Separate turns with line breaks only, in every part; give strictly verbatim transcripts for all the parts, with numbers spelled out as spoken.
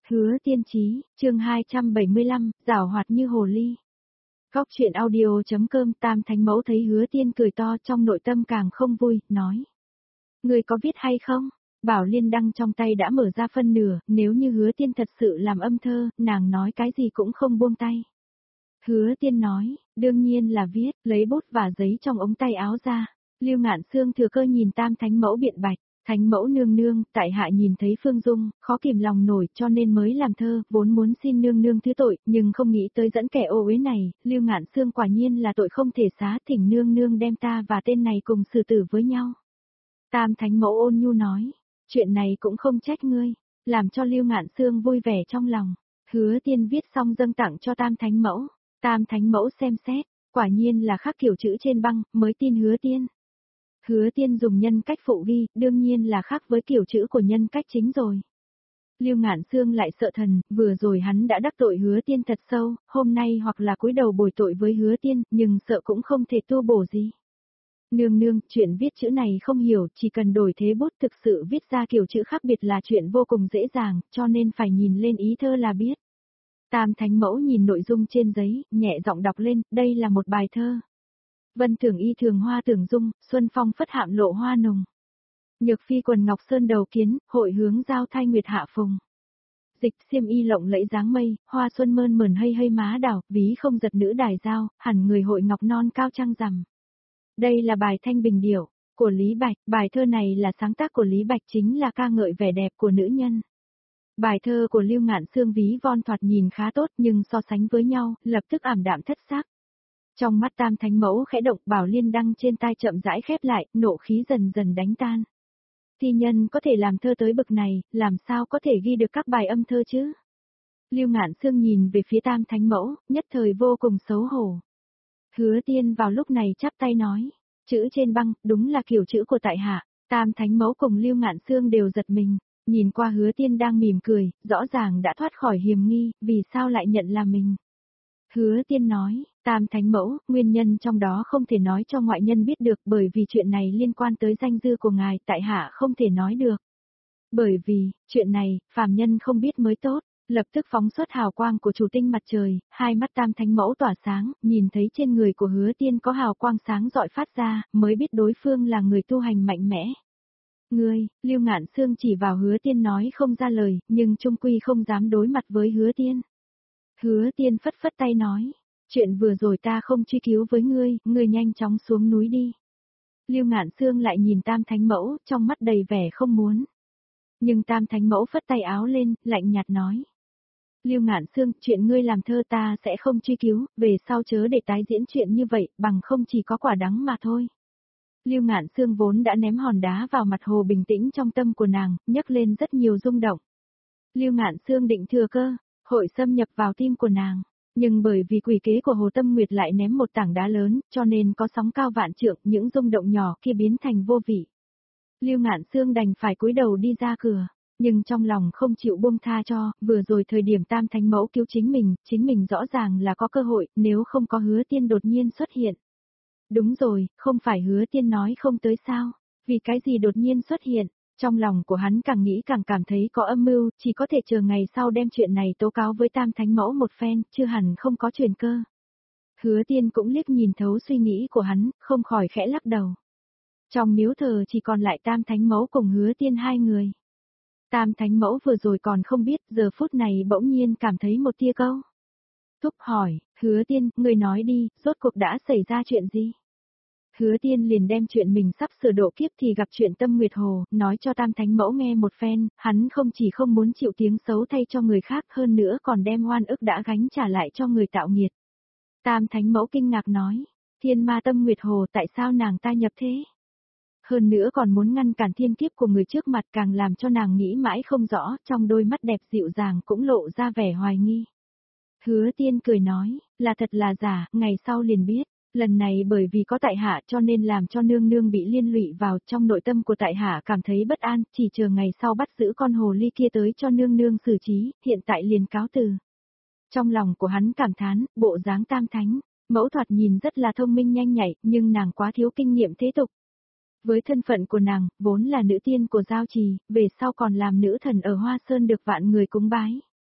Hứa Tiên Chí, chương hai trăm bảy mươi lăm, giảo hoạt như hồ ly. Góc chuyện audio.com. Tam Thánh Mẫu thấy Hứa Tiên cười to trong nội tâm càng không vui, nói. Người có viết hay không? Bảo Liên đăng trong tay đã mở ra phân nửa, nếu như Hứa Tiên thật sự làm âm thơ, nàng nói cái gì cũng không buông tay. Hứa Tiên nói, đương nhiên là viết, lấy bút và giấy trong ống tay áo ra. Lưu Ngạn Sương thừa cơ nhìn Tam Thánh Mẫu biện bạch. Thánh Mẫu nương nương, tại hạ nhìn thấy Phương Dung, khó kìm lòng nổi cho nên mới làm thơ, vốn muốn xin nương nương thứ tội, nhưng không nghĩ tới dẫn kẻ ô uế này, Lưu Ngạn Sương quả nhiên là tội không thể xá, thỉnh nương nương đem ta và tên này cùng xử tử với nhau. Tam Thánh Mẫu ôn nhu nói, chuyện này cũng không trách ngươi, làm cho Lưu Ngạn Sương vui vẻ trong lòng. Hứa Tiên viết xong dâng tặng cho Tam Thánh Mẫu, Tam Thánh Mẫu xem xét, quả nhiên là khắc kiểu chữ trên băng, mới tin Hứa Tiên. Hứa Tiên dùng nhân cách phụ ghi, đương nhiên là khác với kiểu chữ của nhân cách chính rồi. Lưu Ngạn Sương lại sợ thần, vừa rồi hắn đã đắc tội Hứa Tiên thật sâu, hôm nay hoặc là cúi đầu bồi tội với Hứa Tiên, nhưng sợ cũng không thể tu bổ gì. Nương nương, chuyện viết chữ này không hiểu, chỉ cần đổi thế bút thực sự viết ra kiểu chữ khác biệt là chuyện vô cùng dễ dàng, cho nên phải nhìn lên ý thơ là biết. Tam Thánh Mẫu nhìn nội dung trên giấy, nhẹ giọng đọc lên, đây là một bài thơ. Vân thường y thường hoa tưởng dung, xuân phong phất hạm lộ hoa nồng. Nhược phi quần ngọc sơn đầu kiến, hội hướng giao thai nguyệt hạ phùng. Dịch xiêm y lộng lẫy dáng mây, hoa xuân mơn mởn hây hây má đảo, ví không giật nữ đài giao, hẳn người hội ngọc non cao trăng rằm. Đây là bài Thanh Bình Điểu của Lý Bạch, bài thơ này là sáng tác của Lý Bạch, chính là ca ngợi vẻ đẹp của nữ nhân. Bài thơ của Lưu Ngạn Sương ví von thoạt nhìn khá tốt nhưng so sánh với nhau, lập tức ảm đạm thất sắc. Trong mắt Tam Thánh Mẫu khẽ động, Bảo Liên đăng trên tai chậm rãi khép lại, nộ khí dần dần đánh tan. Thi nhân có thể làm thơ tới bậc này, làm sao có thể ghi được các bài âm thơ chứ? Lưu Ngạn Sương nhìn về phía Tam Thánh Mẫu, nhất thời vô cùng xấu hổ. Hứa Tiên vào lúc này chắp tay nói, chữ trên băng, đúng là kiểu chữ của tại hạ. Tam Thánh Mẫu cùng Lưu Ngạn Sương đều giật mình, nhìn qua Hứa Tiên đang mỉm cười, rõ ràng đã thoát khỏi hiềm nghi, vì sao lại nhận là mình? Hứa Tiên nói, Tam Thánh Mẫu, nguyên nhân trong đó không thể nói cho ngoại nhân biết được bởi vì chuyện này liên quan tới danh dư của ngài, tại hạ không thể nói được. Bởi vì, chuyện này, phàm nhân không biết mới tốt, lập tức phóng xuất hào quang của chủ tinh mặt trời, hai mắt Tam Thánh Mẫu tỏa sáng, nhìn thấy trên người của Hứa Tiên có hào quang sáng rọi phát ra, mới biết đối phương là người tu hành mạnh mẽ. Ngươi, Lưu Ngạn Sương chỉ vào Hứa Tiên nói không ra lời, nhưng trung quy không dám đối mặt với Hứa Tiên. Hứa Tiên phất phất tay nói, chuyện vừa rồi ta không truy cứu với ngươi, ngươi nhanh chóng xuống núi đi. Lưu Ngạn Sương lại nhìn Tam Thánh Mẫu, trong mắt đầy vẻ không muốn. Nhưng Tam Thánh Mẫu phất tay áo lên, lạnh nhạt nói. Lưu Ngạn Sương, chuyện ngươi làm thơ ta sẽ không truy cứu, về sau chớ để tái diễn chuyện như vậy, bằng không chỉ có quả đắng mà thôi. Lưu Ngạn Sương vốn đã ném hòn đá vào mặt hồ bình tĩnh trong tâm của nàng, nhấc lên rất nhiều rung động. Lưu Ngạn Sương định thừa cơ, hội xâm nhập vào tim của nàng, nhưng bởi vì quỷ kế của Hồ Tâm Nguyệt lại ném một tảng đá lớn, cho nên có sóng cao vạn trượng, những rung động nhỏ kia biến thành vô vị. Lưu Ngạn Sương đành phải cúi đầu đi ra cửa, nhưng trong lòng không chịu buông tha cho, vừa rồi thời điểm Tam Thánh Mẫu cứu chính mình, chính mình rõ ràng là có cơ hội, nếu không có Hứa Tiên đột nhiên xuất hiện. Đúng rồi, không phải Hứa Tiên nói không tới sao, vì cái gì đột nhiên xuất hiện? Trong lòng của hắn càng nghĩ càng cảm thấy có âm mưu, chỉ có thể chờ ngày sau đem chuyện này tố cáo với Tam Thánh Mẫu một phen, chưa hẳn không có truyền cơ. Hứa Tiên cũng liếc nhìn thấu suy nghĩ của hắn, không khỏi khẽ lắc đầu. Trong miếu thờ chỉ còn lại Tam Thánh Mẫu cùng Hứa Tiên hai người. Tam Thánh Mẫu vừa rồi còn không biết, giờ phút này bỗng nhiên cảm thấy một tia câu. Thúc hỏi, Hứa Tiên, người nói đi, rốt cuộc đã xảy ra chuyện gì? Hứa Tiên liền đem chuyện mình sắp sửa độ kiếp thì gặp chuyện Tâm Nguyệt Hồ, nói cho Tam Thánh Mẫu nghe một phen, hắn không chỉ không muốn chịu tiếng xấu thay cho người khác hơn nữa còn đem oan ức đã gánh trả lại cho người tạo nghiệt. Tam Thánh Mẫu kinh ngạc nói, Thiên Ma Tâm Nguyệt Hồ tại sao nàng ta nhập thế? Hơn nữa còn muốn ngăn cản thiên kiếp của người trước mặt càng làm cho nàng nghĩ mãi không rõ, trong đôi mắt đẹp dịu dàng cũng lộ ra vẻ hoài nghi. Hứa Tiên cười nói, là thật là giả, ngày sau liền biết. Lần này bởi vì có tại hạ cho nên làm cho nương nương bị liên lụy vào, trong nội tâm của tại hạ cảm thấy bất an, chỉ chờ ngày sau bắt giữ con hồ ly kia tới cho nương nương xử trí, hiện tại liền cáo từ. Trong lòng của hắn cảm thán, bộ dáng Tam Thánh Mẫu thoạt nhìn rất là thông minh nhanh nhạy, nhưng nàng quá thiếu kinh nghiệm thế tục. Với thân phận của nàng, vốn là nữ tiên của Giao Trì, về sau còn làm nữ thần ở Hoa Sơn được vạn người cúng bái.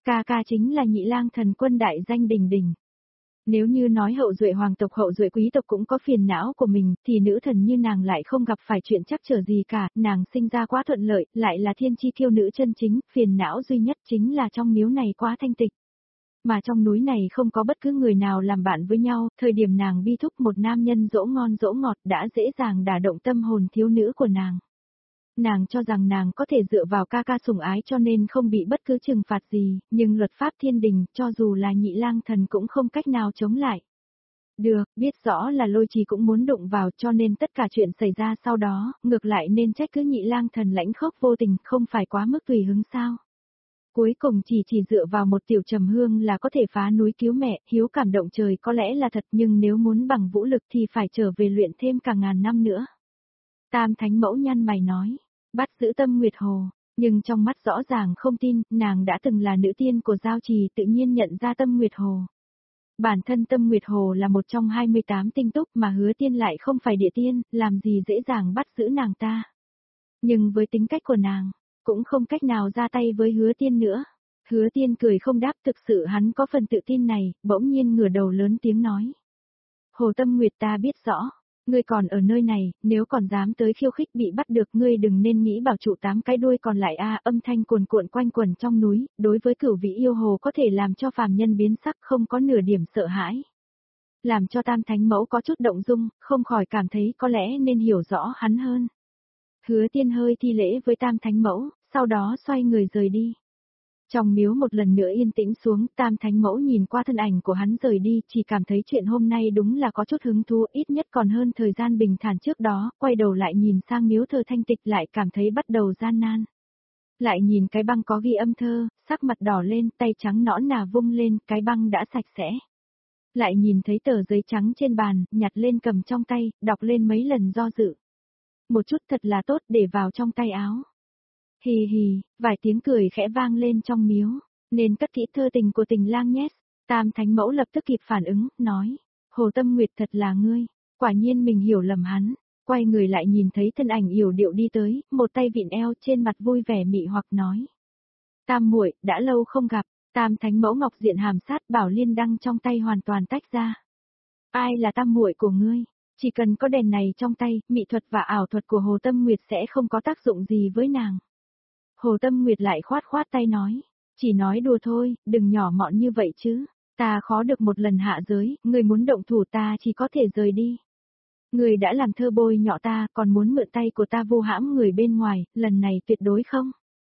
Ca ca chính là Nhị Lang Thần Quân đại danh đỉnh đỉnh. Nếu như nói hậu duệ hoàng tộc hậu duệ quý tộc cũng có phiền não của mình, thì nữ thần như nàng lại không gặp phải chuyện chắc trở gì cả, nàng sinh ra quá thuận lợi, lại là thiên chi kiêu nữ chân chính, phiền não duy nhất chính là trong miếu này quá thanh tịch. Mà trong núi này không có bất cứ người nào làm bạn với nhau, thời điểm nàng bi thúc một nam nhân dỗ ngon dỗ ngọt đã dễ dàng đả động tâm hồn thiếu nữ của nàng. Nàng cho rằng nàng có thể dựa vào ca ca sủng ái cho nên không bị bất cứ trừng phạt gì, nhưng luật pháp thiên đình, cho dù là Nhị Lang Thần cũng không cách nào chống lại. Được, biết rõ là Lôi Trì cũng muốn đụng vào cho nên tất cả chuyện xảy ra sau đó, ngược lại nên trách cứ Nhị Lang Thần lãnh khốc vô tình, không phải quá mức tùy hứng sao. Cuối cùng chỉ chỉ dựa vào một tiểu trầm hương là có thể phá núi cứu mẹ, hiếu cảm động trời có lẽ là thật nhưng nếu muốn bằng vũ lực thì phải trở về luyện thêm cả ngàn năm nữa. Tam Thánh Mẫu nhăn mày nói, bắt giữ Tâm Nguyệt Hồ, nhưng trong mắt rõ ràng không tin, nàng đã từng là nữ tiên của Giao Trì tự nhiên nhận ra Tâm Nguyệt Hồ. Bản thân Tâm Nguyệt Hồ là một trong hai mươi tám tinh túc mà Hứa Tiên lại không phải địa tiên, làm gì dễ dàng bắt giữ nàng ta. Nhưng với tính cách của nàng, cũng không cách nào ra tay với Hứa Tiên nữa. Hứa Tiên cười không đáp, thực sự hắn có phần tự tin này, bỗng nhiên ngửa đầu lớn tiếng nói. Hồ Tâm Nguyệt, ta biết rõ, ngươi còn ở nơi này, nếu còn dám tới khiêu khích bị bắt được ngươi đừng nên nghĩ bảo trụ tám cái đuôi còn lại a. Âm thanh cuồn cuộn quanh quẩn trong núi, đối với cửu vị yêu hồ có thể làm cho phàm nhân biến sắc, không có nửa điểm sợ hãi. Làm cho Tam Thánh Mẫu có chút động dung, không khỏi cảm thấy có lẽ nên hiểu rõ hắn hơn. Hứa Tiên hơi thi lễ với Tam Thánh Mẫu, sau đó xoay người rời đi. Trong miếu một lần nữa yên tĩnh xuống, Tam Thánh Mẫu nhìn qua thân ảnh của hắn rời đi, chỉ cảm thấy chuyện hôm nay đúng là có chút hứng thú, ít nhất còn hơn thời gian bình thản trước đó, quay đầu lại nhìn sang miếu thờ thanh tịch lại cảm thấy bắt đầu gian nan. Lại nhìn cái băng có ghi âm thơ, sắc mặt đỏ lên, tay trắng nõn nà vung lên, cái băng đã sạch sẽ. Lại nhìn thấy tờ giấy trắng trên bàn, nhặt lên cầm trong tay, đọc lên mấy lần do dự. Một chút thật là tốt để vào trong tay áo. Hì hì, vài tiếng cười khẽ vang lên trong miếu, nên cất kỹ thơ tình của Tình Lang nhé. Tam Thánh Mẫu lập tức kịp phản ứng, nói, Hồ Tâm Nguyệt thật là ngươi, quả nhiên mình hiểu lầm hắn, quay người lại nhìn thấy thân ảnh yểu điệu đi tới, một tay vịn eo trên mặt vui vẻ mị hoặc nói. Tam muội, đã lâu không gặp, Tam Thánh Mẫu ngọc diện hàm sát bảo liên đăng trong tay hoàn toàn tách ra. Ai là tam muội của ngươi? Chỉ cần có đèn này trong tay, mỹ thuật và ảo thuật của Hồ Tâm Nguyệt sẽ không có tác dụng gì với nàng. Hồ Tâm Nguyệt lại khoát khoát tay nói, chỉ nói đùa thôi, đừng nhỏ mọn như vậy chứ, ta khó được một lần hạ giới, người muốn động thủ ta chỉ có thể rời đi. Người đã làm thơ bôi nhọ ta, còn muốn mượn tay của ta vu hãm người bên ngoài, lần này tuyệt đối không.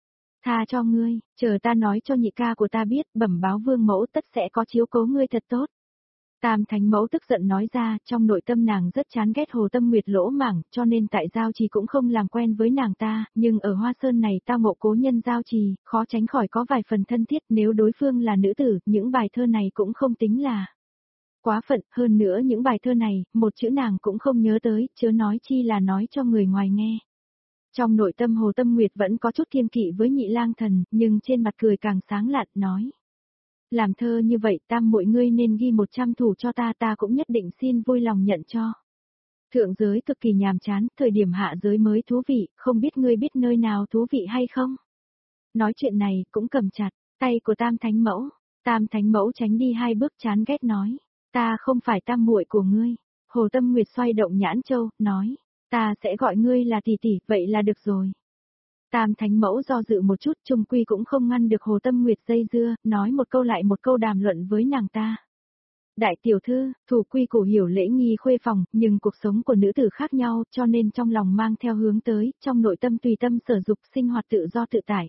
Tha cho ngươi, chờ ta nói cho nhị ca của ta biết, bẩm báo vương mẫu tất sẽ có chiếu cố ngươi thật tốt. Tam Thánh Mẫu tức giận nói ra, trong nội tâm nàng rất chán ghét Hồ Tâm Nguyệt lỗ mảng, cho nên tại Giao Trì cũng không làm quen với nàng ta, nhưng ở Hoa Sơn này tao ngộ cố nhân Giao Trì, khó tránh khỏi có vài phần thân thiết, nếu đối phương là nữ tử, những bài thơ này cũng không tính là quá phận, hơn nữa những bài thơ này, một chữ nàng cũng không nhớ tới, chớ nói chi là nói cho người ngoài nghe. Trong nội tâm Hồ Tâm Nguyệt vẫn có chút kiêng kỵ với Nhị Lang Thần, nhưng trên mặt cười càng sáng lạn, nói. Làm thơ như vậy tam muội ngươi nên ghi một trăm thủ cho ta, ta cũng nhất định xin vui lòng nhận cho. Thượng giới cực kỳ nhàm chán, thời điểm hạ giới mới thú vị, không biết ngươi biết nơi nào thú vị hay không? Nói chuyện này cũng cầm chặt, tay của Tam Thánh Mẫu, Tam Thánh Mẫu tránh đi hai bước chán ghét nói, ta không phải tam muội của ngươi. Hồ Tâm Nguyệt xoay động nhãn châu, nói, ta sẽ gọi ngươi là tỷ tỷ, vậy là được rồi. Tam Thánh Mẫu do dự một chút, chung quy cũng không ngăn được Hồ Tâm Nguyệt dây dưa, nói một câu lại một câu đàm luận với nàng ta. Đại tiểu thư, thủ quy củ hiểu lễ nghi khuê phòng, nhưng cuộc sống của nữ tử khác nhau, cho nên trong lòng mang theo hướng tới, trong nội tâm tùy tâm sở dục, sinh hoạt tự do tự tại.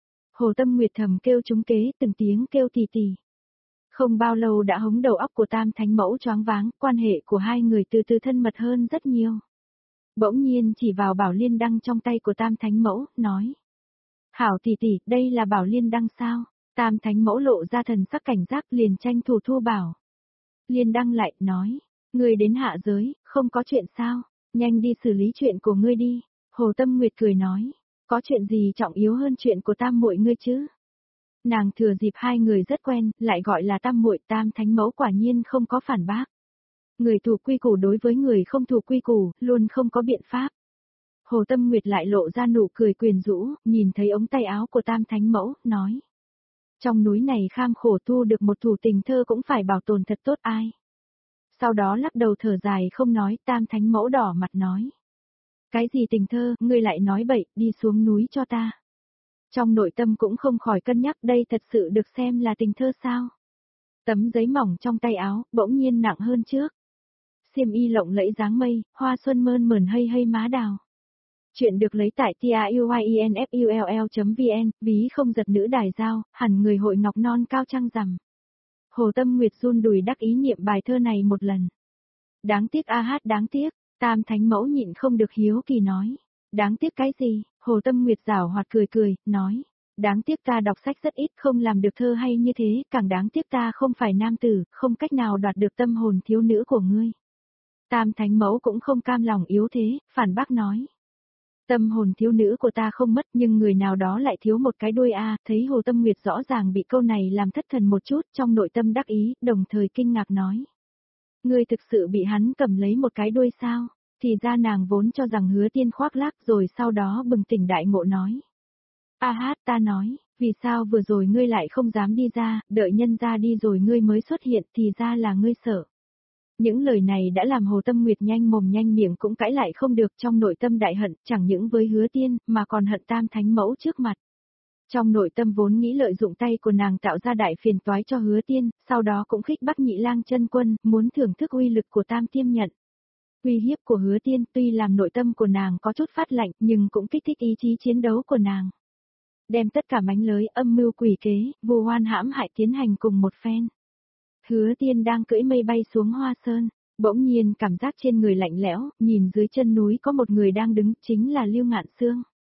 Hồ Tâm Nguyệt thầm kêu trúng kế, từng tiếng kêu tì tì. Không bao lâu đã hống đầu óc của Tam Thánh Mẫu choáng váng, quan hệ của hai người từ từ thân mật hơn rất nhiều. Bỗng nhiên chỉ vào bảo liên đăng trong tay của Tam Thánh Mẫu, nói. Hảo tỷ tỷ, đây là bảo liên đăng sao? Tam Thánh Mẫu lộ ra thần sắc cảnh giác liền tranh thủ thu bảo. Liên đăng lại, nói. Ngươi đến hạ giới, không có chuyện sao? Nhanh đi xử lý chuyện của ngươi đi. Hồ Tâm Nguyệt cười nói. Có chuyện gì trọng yếu hơn chuyện của tam muội ngươi chứ? Nàng thừa dịp hai người rất quen, lại gọi là tam muội. Tam Thánh Mẫu quả nhiên không có phản bác. Người thủ quy củ đối với người không thủ quy củ, luôn không có biện pháp. Hồ Tâm Nguyệt lại lộ ra nụ cười quyền rũ, nhìn thấy ống tay áo của Tam Thánh Mẫu, nói. Trong núi này kham khổ tu được một thủ tình thơ cũng phải bảo tồn thật tốt ai. Sau đó lắc đầu thở dài không nói, Tam Thánh Mẫu đỏ mặt nói. Cái gì tình thơ, ngươi lại nói bậy, đi xuống núi cho ta. Trong nội tâm cũng không khỏi cân nhắc đây thật sự được xem là tình thơ sao. Tấm giấy mỏng trong tay áo, bỗng nhiên nặng hơn trước. Xiêm y lộng lẫy dáng mây, hoa xuân mơn mởn hây hây má đào. Chuyện được lấy tại tiuyinfull chấm vn, ví không giật nữ đài giao, hẳn người hội ngọc non cao trăng rằm. Hồ Tâm Nguyệt run đùi đắc ý niệm bài thơ này một lần. Đáng tiếc a hát đáng tiếc, Tam Thánh Mẫu nhịn không được hiếu kỳ nói. Đáng tiếc cái gì? Hồ Tâm Nguyệt giảo hoạt cười cười, nói. Đáng tiếc ta đọc sách rất ít không làm được thơ hay như thế, càng đáng tiếc ta không phải nam tử, không cách nào đoạt được tâm hồn thiếu nữ của ngươi. Tam Thánh Mẫu cũng không cam lòng yếu thế, phản bác nói. Tâm hồn thiếu nữ của ta không mất nhưng người nào đó lại thiếu một cái đuôi a. Thấy Hồ Tâm Nguyệt rõ ràng bị câu này làm thất thần một chút, trong nội tâm đắc ý, đồng thời kinh ngạc nói. Ngươi thực sự bị hắn cầm lấy một cái đuôi sao? Thì ra nàng vốn cho rằng Hứa Tiên khoác lác rồi sau đó bừng tỉnh đại ngộ nói. A hát ta nói, vì sao vừa rồi ngươi lại không dám đi ra, đợi nhân ra đi rồi ngươi mới xuất hiện thì ra là ngươi sợ. Những lời này đã làm Hồ Tâm Nguyệt nhanh mồm nhanh miệng cũng cãi lại không được, trong nội tâm đại hận, chẳng những với Hứa Tiên, mà còn hận Tam Thánh Mẫu trước mặt. Trong nội tâm vốn nghĩ lợi dụng tay của nàng tạo ra đại phiền toái cho Hứa Tiên, sau đó cũng khích bắt Nhị Lang Chân Quân, muốn thưởng thức uy lực của Tam Tiêm Nhận. Uy hiếp của Hứa Tiên tuy làm nội tâm của nàng có chút phát lạnh, nhưng cũng kích thích ý chí chiến đấu của nàng. Đem tất cả mánh lới, âm mưu quỷ kế, vu oan hãm hại tiến hành cùng một phen. Hứa Tiên đang cưỡi mây bay xuống Hoa Sơn, bỗng nhiên cảm giác trên người lạnh lẽo, nhìn dưới chân núi có một người đang đứng, chính là Lưu Ngạn Xương.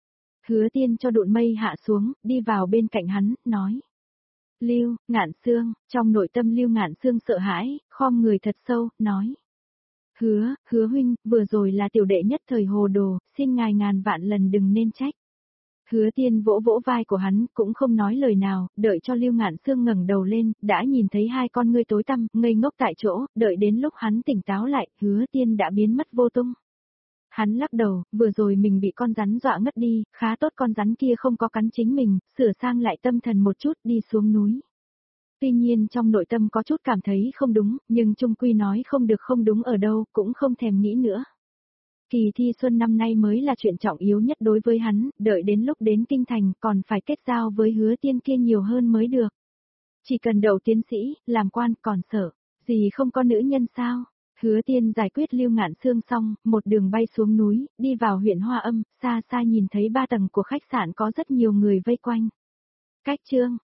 Hứa Tiên cho đụn mây hạ xuống, đi vào bên cạnh hắn, nói. Lưu, Ngạn Xương, trong nội tâm Lưu Ngạn Xương sợ hãi, khom người thật sâu, nói. Hứa, hứa huynh, vừa rồi là tiểu đệ nhất thời hồ đồ, xin ngài ngàn vạn lần đừng nên trách. Hứa Tiên vỗ vỗ vai của hắn, cũng không nói lời nào, đợi cho Lưu Ngạn Xương ngẩng đầu lên, đã nhìn thấy hai con ngươi tối tăm, ngây ngốc tại chỗ, đợi đến lúc hắn tỉnh táo lại, Hứa Tiên đã biến mất vô tung. Hắn lắc đầu, vừa rồi mình bị con rắn dọa ngất đi, khá tốt con rắn kia không có cắn chính mình, sửa sang lại tâm thần một chút đi xuống núi. Tuy nhiên trong nội tâm có chút cảm thấy không đúng, nhưng chung quy nói không được không đúng ở đâu, cũng không thèm nghĩ nữa. Kỳ thi xuân năm nay mới là chuyện trọng yếu nhất đối với hắn, đợi đến lúc đến kinh thành còn phải kết giao với Hứa Tiên kia nhiều hơn mới được. Chỉ cần đậu tiến sĩ, làm quan còn sợ, gì không có nữ nhân sao? Hứa Tiên giải quyết Lưu Ngạn Xương xong, một đường bay xuống núi, đi vào huyện Hoa Âm, xa xa nhìn thấy ba tầng của khách sạn có rất nhiều người vây quanh. Cách chương